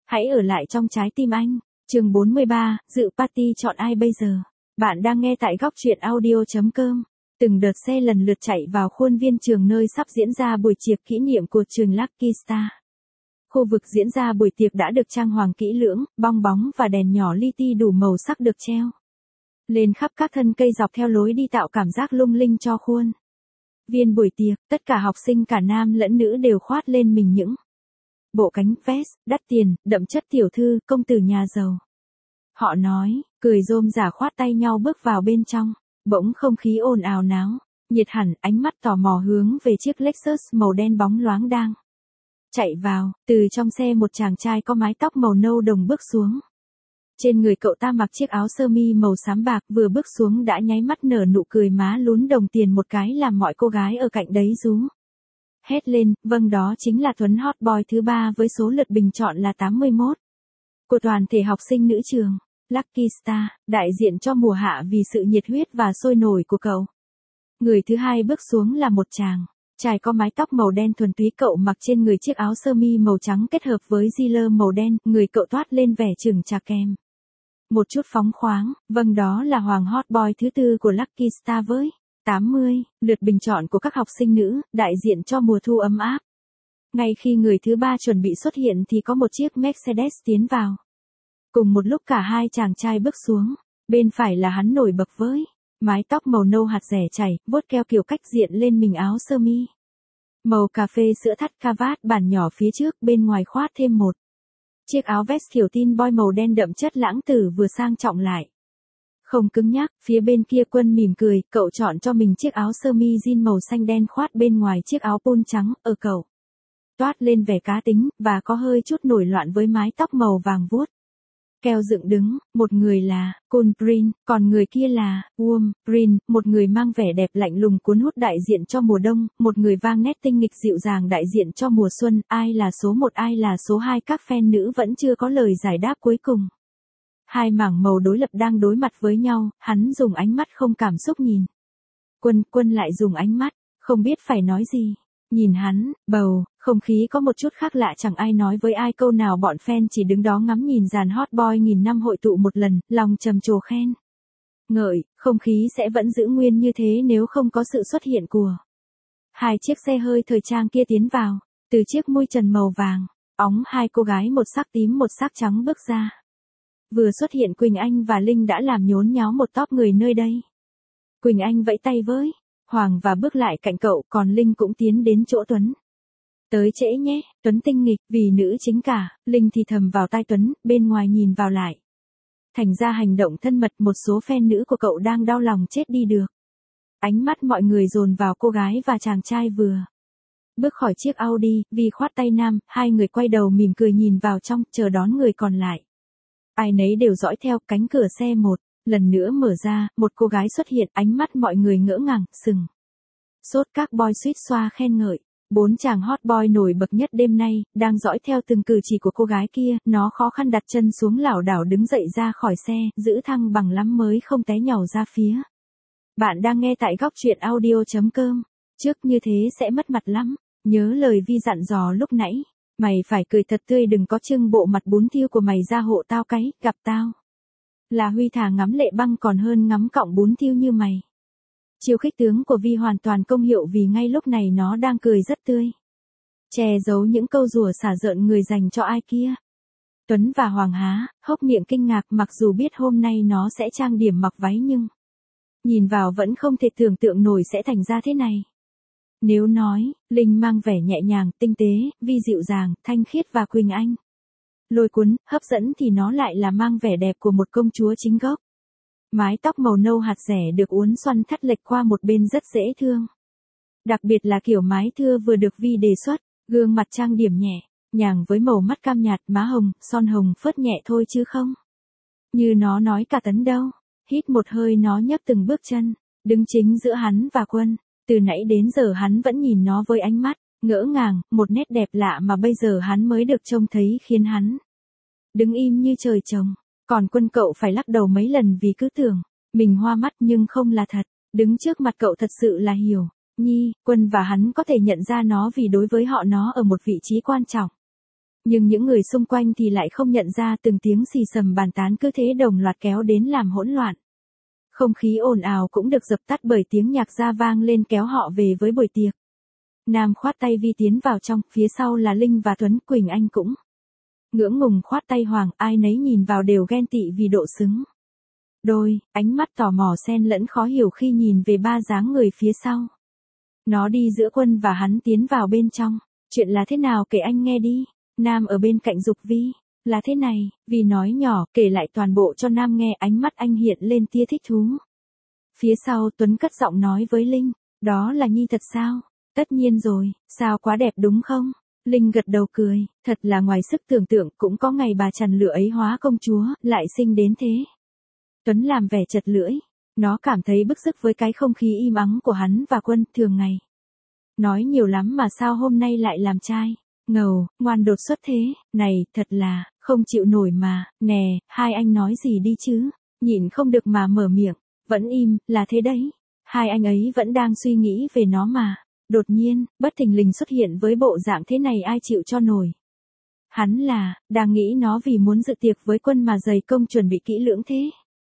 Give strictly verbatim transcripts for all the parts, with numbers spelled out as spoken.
Hãy ở lại trong trái tim anh. Chương bốn mươi ba, dự party chọn ai bây giờ? Bạn đang nghe tại góc truyện audio chấm com. Từng đợt xe lần lượt chạy vào khuôn viên trường nơi sắp diễn ra buổi tiệc kỷ niệm của trường Lucky Star. Khu vực diễn ra buổi tiệc đã được trang hoàng kỹ lưỡng, bong bóng và đèn nhỏ li ti đủ màu sắc được treo lên khắp các thân cây dọc theo lối đi tạo cảm giác lung linh cho khuôn viên buổi tiệc. Tất cả học sinh cả nam lẫn nữ đều khoát lên mình những bộ cánh vest đắt tiền, đậm chất tiểu thư, công tử nhà giàu. Họ nói, cười rôm rả khoát tay nhau bước vào bên trong. Bỗng không khí ồn ào náo nhiệt hẳn, ánh mắt tò mò hướng về chiếc Lexus màu đen bóng loáng đang chạy vào. Từ trong xe một chàng trai có mái tóc màu nâu đồng bước xuống. Trên người cậu ta mặc chiếc áo sơ mi màu xám bạc, vừa bước xuống đã nháy mắt nở nụ cười má lún đồng tiền một cái làm mọi cô gái ở cạnh đấy rú hét lên. Vâng, đó chính là Tuấn hot boy thứ ba với số lượt bình chọn là tám mươi mốt của toàn thể học sinh nữ trường Lucky Star, đại diện cho mùa hạ vì sự nhiệt huyết và sôi nổi của cậu. Người thứ hai bước xuống là một chàng trai có mái tóc màu đen thuần túy, cậu mặc trên người chiếc áo sơ mi màu trắng kết hợp với jean màu đen, người cậu toát lên vẻ chừng chạc kèm một chút phóng khoáng. Vâng, đó là Hoàng hot boy thứ tư của Lucky Star với tám mươi lượt bình chọn của các học sinh nữ, đại diện cho mùa thu ấm áp. Ngay khi người thứ ba chuẩn bị xuất hiện thì có một chiếc Mercedes tiến vào. Cùng một lúc cả hai chàng trai bước xuống. Bên phải là hắn nổi bật với mái tóc màu nâu hạt rẻ chảy, vuốt keo kiểu cách diện lên mình áo sơ mi màu cà phê sữa thắt cravat bản nhỏ phía trước, bên ngoài khoác thêm một chiếc áo vest kiểu teen boy màu đen đậm chất lãng tử vừa sang trọng lại không cứng nhắc. Phía bên kia Quân mỉm cười, cậu chọn cho mình chiếc áo sơ mi jean màu xanh đen khoát bên ngoài chiếc áo polo trắng, ở cậu toát lên vẻ cá tính và có hơi chút nổi loạn với mái tóc màu vàng vuốt keo dựng đứng. Một người là Cool Prince, còn người kia là Warm Prince, một người mang vẻ đẹp lạnh lùng cuốn hút đại diện cho mùa đông, một người vang nét tinh nghịch dịu dàng đại diện cho mùa xuân. Ai là số một, ai là số hai, các fan nữ vẫn chưa có lời giải đáp cuối cùng. Hai mảng màu đối lập đang đối mặt với nhau, hắn dùng ánh mắt không cảm xúc nhìn Quân, Quân lại dùng ánh mắt không biết phải nói gì nhìn hắn. Bầu không khí có một chút khác lạ, chẳng ai nói với ai câu nào, bọn fan chỉ đứng đó ngắm nhìn dàn hot boy nghìn năm hội tụ một lần, lòng trầm trồ khen ngợi. Không khí sẽ vẫn giữ nguyên như thế nếu không có sự xuất hiện của hai chiếc xe hơi thời trang kia tiến vào. Từ chiếc mui trần màu vàng óng, hai cô gái một sắc tím một sắc trắng bước ra. Vừa xuất hiện Quỳnh Anh và Linh đã làm nhốn nháo một tốp người nơi đây. Quỳnh Anh vẫy tay với Hoàng và bước lại cạnh cậu, còn Linh cũng tiến đến chỗ Tuấn. Tới trễ nhé, Tuấn tinh nghịch, vì nữ chính cả. Linh thì thầm vào tai Tuấn, bên ngoài nhìn vào lại. Thành ra hành động thân mật, một số fan nữ của cậu đang đau lòng chết đi được. Ánh mắt mọi người dồn vào cô gái và chàng trai vừa bước khỏi chiếc Audi, vì khoát tay nam, hai người quay đầu mỉm cười nhìn vào trong, chờ đón người còn lại. Ai nấy đều dõi theo. Cánh cửa xe một lần nữa mở ra, một cô gái xuất hiện, ánh mắt mọi người ngỡ ngàng, sừng sốt. Các boy suýt xoa khen ngợi. Bốn chàng hot boy nổi bật nhất đêm nay, đang dõi theo từng cử chỉ của cô gái kia. Nó khó khăn đặt chân xuống, lảo đảo đứng dậy ra khỏi xe, giữ thăng bằng lắm mới không té nhào ra phía. Bạn đang nghe tại góc truyện audio chấm com. Trước như thế sẽ mất mặt lắm. Nhớ lời Vi dặn dò lúc nãy. Mày phải cười thật tươi, đừng có trưng bộ mặt bún thiêu của mày ra hộ tao cái, gặp tao là Huy thà ngắm Lệ Băng còn hơn ngắm cọng bún thiêu như mày. Chiêu khích tướng của Vi hoàn toàn công hiệu, vì ngay lúc này nó đang cười rất tươi, che giấu những câu rủa xả rợn người dành cho ai kia. Tuấn và Hoàng há hốc miệng kinh ngạc, mặc dù biết hôm nay nó sẽ trang điểm mặc váy nhưng nhìn vào vẫn không thể tưởng tượng nổi sẽ thành ra thế này. Nếu nói, Linh mang vẻ nhẹ nhàng, tinh tế, Vi dịu dàng, thanh khiết và Quỳnh Anh lôi cuốn, hấp dẫn thì nó lại là mang vẻ đẹp của một công chúa chính gốc. Mái tóc màu nâu hạt rẻ được uốn xoăn thắt lệch qua một bên rất dễ thương. Đặc biệt là kiểu mái thưa vừa được Vi đề xuất, gương mặt trang điểm nhẹ nhàng với màu mắt cam nhạt, má hồng, son hồng phớt nhẹ thôi chứ không như nó nói cả Tấn đâu. Hít một hơi, nó nhấc từng bước chân, đứng chính giữa hắn và Quân. Từ nãy đến giờ hắn vẫn nhìn nó với ánh mắt ngỡ ngàng, một nét đẹp lạ mà bây giờ hắn mới được trông thấy khiến hắn đứng im như trời trồng. Còn Quân, cậu phải lắc đầu mấy lần vì cứ tưởng mình hoa mắt, nhưng không là thật. Đứng trước mặt cậu thật sự là hiểu Nhi, Quân và hắn có thể nhận ra nó, vì đối với họ nó ở một vị trí quan trọng. Nhưng những người xung quanh thì lại không nhận ra từng tiếng xì xầm bàn tán cứ thế đồng loạt kéo đến làm hỗn loạn. Không khí ồn ào cũng được dập tắt bởi tiếng nhạc ra vang lên kéo họ về với buổi tiệc. Nam khoát tay Vi tiến vào trong, phía sau là Linh và Tuấn, Quỳnh Anh cũng ngưỡng ngùng khoát tay Hoàng, ai nấy nhìn vào đều ghen tị vì độ xứng đôi, ánh mắt tò mò xen lẫn khó hiểu khi nhìn về ba dáng người phía sau. Nó đi giữa Quân và hắn tiến vào bên trong. Chuyện là thế nào kể anh nghe đi. Nam ở bên cạnh giục Vi. Là thế này, Vi nói nhỏ, kể lại toàn bộ cho Nam nghe, ánh mắt anh hiện lên tia thích thú. Phía sau Tuấn cất giọng nói với Linh, đó là Nhi thật sao? Tất nhiên rồi, sao quá đẹp đúng không? Linh gật đầu cười, thật là ngoài sức tưởng tượng, cũng có ngày bà Trần Lửa ấy hóa công chúa, lại xinh đến thế. Tuấn làm vẻ chật lưỡi, nó cảm thấy bức xúc với cái không khí im ắng của hắn và Quân thường ngày. Nói nhiều lắm mà sao hôm nay lại làm trai, ngầu, ngoan đột xuất thế, này, thật là, không chịu nổi mà, nè, hai anh nói gì đi chứ, nhịn không được mà mở miệng, vẫn im, là thế đấy. Hai anh ấy vẫn đang suy nghĩ về nó mà. Đột nhiên, bất thình lình xuất hiện với bộ dạng thế này ai chịu cho nổi. Hắn là, đang nghĩ nó vì muốn dự tiệc với Quân mà dày công chuẩn bị kỹ lưỡng thế.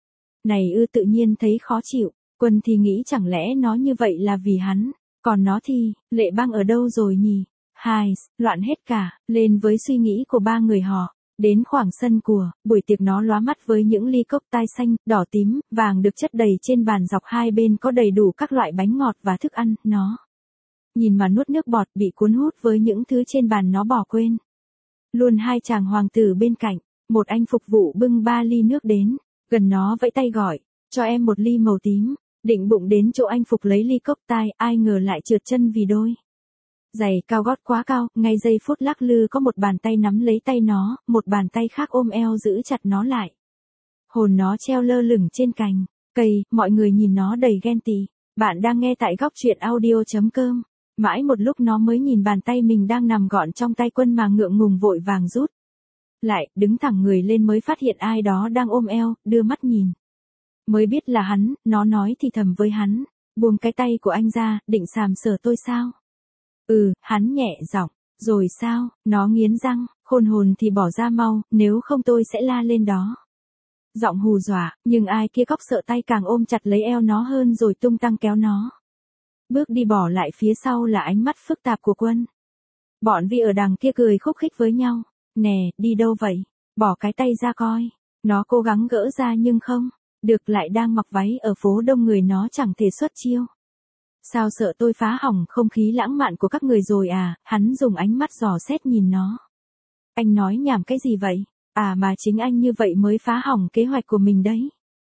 Này ư, tự nhiên thấy khó chịu, Quân thì nghĩ chẳng lẽ nó như vậy là vì hắn, còn nó thì, Lệ Băng ở đâu rồi nhỉ? Hai, loạn hết cả, lên với suy nghĩ của ba người họ. Đến khoảng sân của, buổi tiệc nó lóa mắt với những ly cốc tai xanh, đỏ tím, vàng được chất đầy trên bàn, dọc hai bên có đầy đủ các loại bánh ngọt và thức ăn, nó nhìn mà nuốt nước bọt, bị cuốn hút với những thứ trên bàn nó bỏ quên. Luôn hai chàng hoàng tử bên cạnh, một anh phục vụ bưng ba ly nước đến, gần nó vẫy tay gọi, cho em một ly màu tím, định bụng đến chỗ anh phục lấy ly cốc tai, ai ngờ lại trượt chân vì đôi giày cao gót quá cao, ngay giây phút lắc lư có một bàn tay nắm lấy tay nó, một bàn tay khác ôm eo giữ chặt nó lại. Hồn nó treo lơ lửng trên cành cây, mọi người nhìn nó đầy ghen tị. Bạn đang nghe tại góc truyện audio chấm com. Mãi một lúc nó mới nhìn bàn tay mình đang nằm gọn trong tay Quân mà ngượng ngùng vội vàng rút lại, đứng thẳng người lên mới phát hiện ai đó đang ôm eo, đưa mắt nhìn. Mới biết là hắn, nó nói thì thầm với hắn, buông cái tay của anh ra, định sàm sờ tôi sao? Ừ, hắn nhẹ giọng, rồi sao? Nó nghiến răng, khôn hồn thì bỏ ra mau, nếu không tôi sẽ la lên đó. Giọng hù dọa, nhưng ai kia cóc sợ tay càng ôm chặt lấy eo nó hơn rồi tung tăng kéo nó. Bước đi bỏ lại phía sau là ánh mắt phức tạp của Quân. Bọn Vi ở đằng kia cười khúc khích với nhau. Nè, đi đâu vậy? Bỏ cái tay ra coi. Nó cố gắng gỡ ra nhưng không được, lại đang mặc váy ở phố đông người nó chẳng thể xuất chiêu. Sao sợ tôi phá hỏng không khí lãng mạn của các người rồi à? Hắn dùng ánh mắt dò xét nhìn nó. Anh nói nhảm cái gì vậy? À mà chính anh như vậy mới phá hỏng kế hoạch của mình đấy.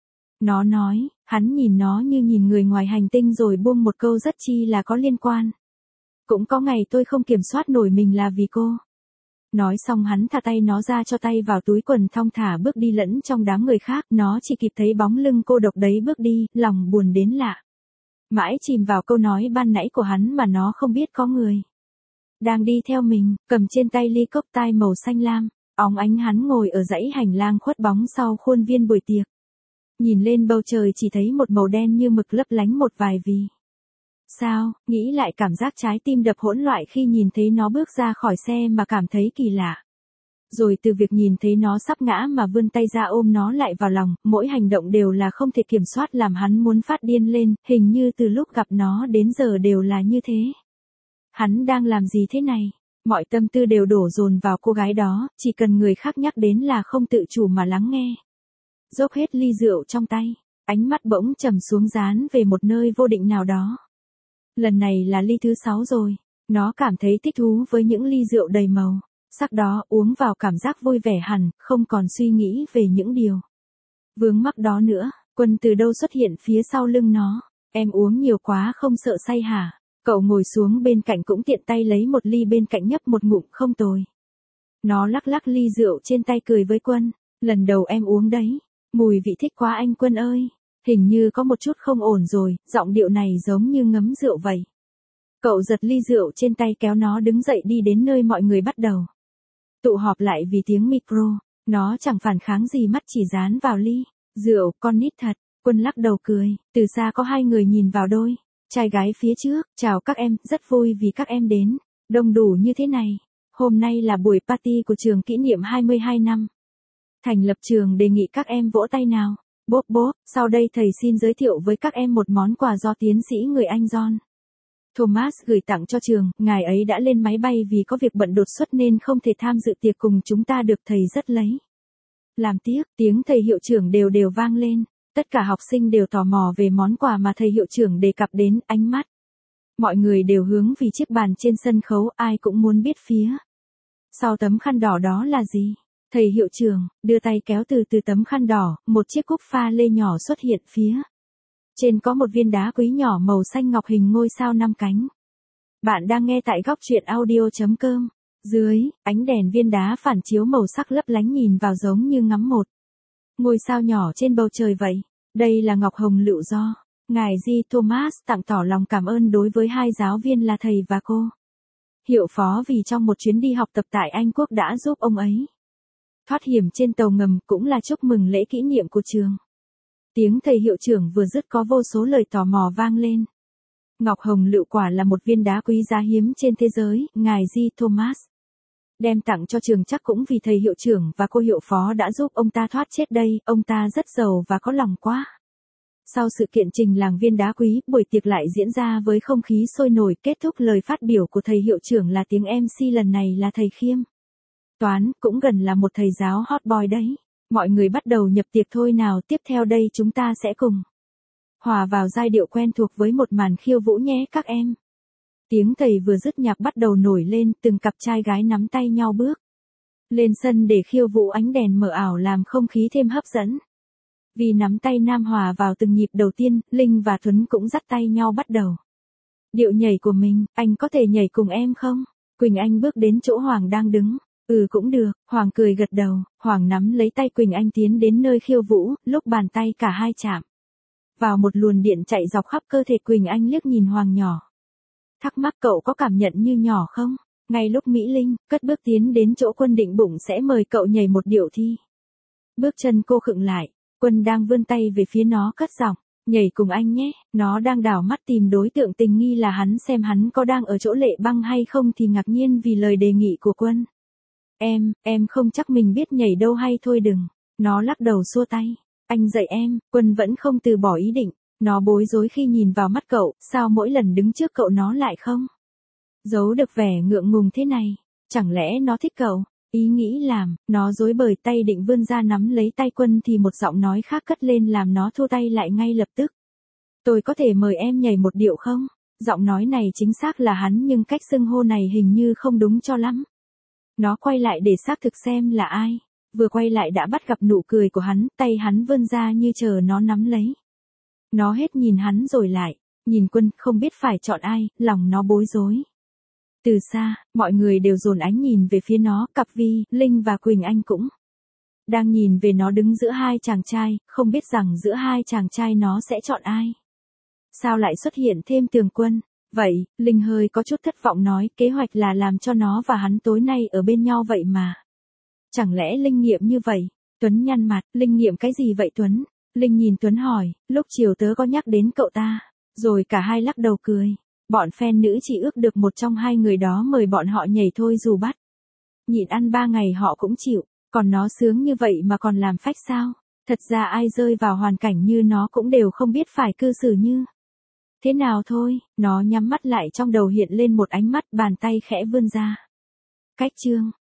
Nó nói, hắn nhìn nó như nhìn người ngoài hành tinh rồi buông một câu rất chi là có liên quan. Cũng có ngày tôi không kiểm soát nổi mình là vì cô. Nói xong hắn thả tay nó ra, cho tay vào túi quần thong thả bước đi lẫn trong đám người khác. Nó chỉ kịp thấy bóng lưng cô độc đấy bước đi, lòng buồn đến lạ. Mãi chìm vào câu nói ban nãy của hắn mà nó không biết có người đang đi theo mình, cầm trên tay ly cốc tai màu xanh lam. Óng ánh hắn ngồi ở dãy hành lang khuất bóng sau khuôn viên buổi tiệc. Nhìn lên bầu trời chỉ thấy một màu đen như mực lấp lánh một vài vì. Sao, nghĩ lại cảm giác trái tim đập hỗn loạn khi nhìn thấy nó bước ra khỏi xe mà cảm thấy kỳ lạ. Rồi từ việc nhìn thấy nó sắp ngã mà vươn tay ra ôm nó lại vào lòng, mỗi hành động đều là không thể kiểm soát làm hắn muốn phát điên lên, hình như từ lúc gặp nó đến giờ đều là như thế. Hắn đang làm gì thế này? Mọi tâm tư đều đổ dồn vào cô gái đó, chỉ cần người khác nhắc đến là không tự chủ mà lắng nghe. Dốc hết ly rượu trong tay, ánh mắt bỗng trầm xuống dán về một nơi vô định nào đó. Lần này là ly thứ sáu rồi, nó cảm thấy thích thú với những ly rượu đầy màu sắc đó, uống vào cảm giác vui vẻ hẳn, không còn suy nghĩ về những điều vướng mắc đó nữa. Quân từ đâu xuất hiện phía sau lưng nó, em uống nhiều quá không sợ say hả? Cậu ngồi xuống bên cạnh cũng tiện tay lấy một ly bên cạnh nhấp một ngụm, không tồi. Nó lắc lắc ly rượu trên tay cười với Quân, lần đầu em uống đấy, mùi vị thích quá anh Quân ơi. Hình như có một chút không ổn rồi, giọng điệu này giống như ngấm rượu vậy. Cậu giật ly rượu trên tay kéo nó đứng dậy đi đến nơi mọi người bắt đầu tụ họp lại vì tiếng micro. Nó chẳng phản kháng gì, mắt chỉ dán vào ly rượu. Con nít thật. Quân lắc đầu cười, từ xa có hai người nhìn vào đôi trai gái phía trước. Chào các em, rất vui vì các em đến đông đủ như thế này. Hôm nay là buổi party của trường kỷ niệm hai mươi hai năm. Thành lập trường đề nghị các em vỗ tay nào. Bốp bốp, sau đây thầy xin giới thiệu với các em một món quà do tiến sĩ người Anh John Thomas gửi tặng cho trường. Ngài ấy đã lên máy bay vì có việc bận đột xuất nên không thể tham dự tiệc cùng chúng ta được, thầy rất lấy làm tiếc. Tiếng thầy hiệu trưởng đều đều vang lên. Tất cả học sinh đều tò mò về món quà mà thầy hiệu trưởng đề cập đến. Ánh mắt mọi người đều hướng vì chiếc bàn trên sân khấu, ai cũng muốn biết phía sau tấm khăn đỏ đó là gì. Thầy hiệu trưởng đưa tay kéo từ từ tấm khăn đỏ, một chiếc cúp pha lê nhỏ xuất hiện phía trên, có một viên đá quý nhỏ màu xanh ngọc hình ngôi sao năm cánh. Bạn đang nghe tại góc truyện audio chấm com. Dưới ánh đèn, viên đá phản chiếu màu sắc lấp lánh, nhìn vào giống như ngắm một ngôi sao nhỏ trên bầu trời vậy. Đây là ngọc hồng lựu do ngài G. Thomas tặng, tỏ lòng cảm ơn đối với hai giáo viên là thầy và cô hiệu phó vì trong một chuyến đi học tập tại Anh Quốc đã giúp ông ấy thoát hiểm trên tàu ngầm, cũng là chúc mừng lễ kỷ niệm của trường. Tiếng thầy hiệu trưởng vừa dứt có vô số lời tò mò vang lên. Ngọc hồng lựu quả là một viên đá quý giá hiếm trên thế giới, ngài G. Thomas đem tặng cho trường chắc cũng vì thầy hiệu trưởng và cô hiệu phó đã giúp ông ta thoát chết đây, ông ta rất giàu và có lòng quá. Sau sự kiện trình làng viên đá quý, buổi tiệc lại diễn ra với không khí sôi nổi. Kết thúc lời phát biểu của thầy hiệu trưởng là tiếng em xê, lần này là thầy Khiêm Toán, cũng gần là một thầy giáo hot boy đấy. Mọi người bắt đầu nhập tiệc thôi nào, tiếp theo đây chúng ta sẽ cùng hòa vào giai điệu quen thuộc với một màn khiêu vũ nhé các em. Tiếng thầy vừa dứt, nhạc bắt đầu nổi lên, từng cặp trai gái nắm tay nhau bước lên sân để khiêu vũ, ánh đèn mờ ảo làm không khí thêm hấp dẫn. Vì nắm tay nam hòa vào từng nhịp đầu tiên, Linh và Tuấn cũng dắt tay nhau bắt đầu điệu nhảy của mình. Anh có thể nhảy cùng em không? Quỳnh Anh bước đến chỗ Hoàng đang đứng. Ừ cũng được, Hoàng cười gật đầu. Hoàng nắm lấy tay Quỳnh Anh tiến đến nơi khiêu vũ, lúc bàn tay cả hai chạm vào một luồn điện chạy dọc khắp cơ thể. Quỳnh Anh liếc nhìn Hoàng nhỏ, thắc mắc cậu có cảm nhận như nhỏ không? Ngay lúc Mỹ Linh cất bước tiến đến chỗ Quân định bụng sẽ mời cậu nhảy một điệu thi, bước chân cô khựng lại. Quân đang vươn tay về phía nó, cất giọng, nhảy cùng anh nhé. Nó đang đảo mắt tìm đối tượng tình nghi là hắn, xem hắn có đang ở chỗ Lệ Băng hay không, thì ngạc nhiên vì lời đề nghị của Quân. Em, em không chắc mình biết nhảy đâu, hay thôi đừng. Nó lắc đầu xua tay. Anh dạy em. Quân vẫn không từ bỏ ý định. Nó bối rối khi nhìn vào mắt cậu, sao mỗi lần đứng trước cậu nó lại không giấu được vẻ ngượng ngùng thế này? Chẳng lẽ nó thích cậu? Ý nghĩ làm, nó rối bời tay định vươn ra nắm lấy tay Quân thì một giọng nói khác cất lên làm nó thu tay lại ngay lập tức. Tôi có thể mời em nhảy một điệu không? Giọng nói này chính xác là hắn, nhưng cách xưng hô này hình như không đúng cho lắm. Nó quay lại để xác thực xem là ai. Vừa quay lại đã bắt gặp nụ cười của hắn, tay hắn vươn ra như chờ nó nắm lấy. Nó hết nhìn hắn rồi lại nhìn Quân, không biết phải chọn ai, lòng nó bối rối. Từ xa, mọi người đều dồn ánh nhìn về phía nó, cặp Vi, Linh và Quỳnh Anh cũng đang nhìn về nó đứng giữa hai chàng trai, không biết rằng giữa hai chàng trai nó sẽ chọn ai. Sao lại xuất hiện thêm Tường Quân? Vậy, Linh hơi có chút thất vọng nói, kế hoạch là làm cho nó và hắn tối nay ở bên nhau vậy mà. Chẳng lẽ Linh nghiệm như vậy? Tuấn nhăn mặt, Linh nghiệm cái gì vậy Tuấn? Linh nhìn Tuấn hỏi, lúc chiều tớ có nhắc đến cậu ta, rồi cả hai lắc đầu cười. Bọn fan nữ chỉ ước được một trong hai người đó mời bọn họ nhảy thôi, dù bắt nhịn ăn ba ngày họ cũng chịu. Còn nó sướng như vậy mà còn làm phách sao? Thật ra ai rơi vào hoàn cảnh như nó cũng đều không biết phải cư xử như thế nào thôi. Nó nhắm mắt lại, trong đầu hiện lên một ánh mắt, bàn tay khẽ vươn ra. Cách chương.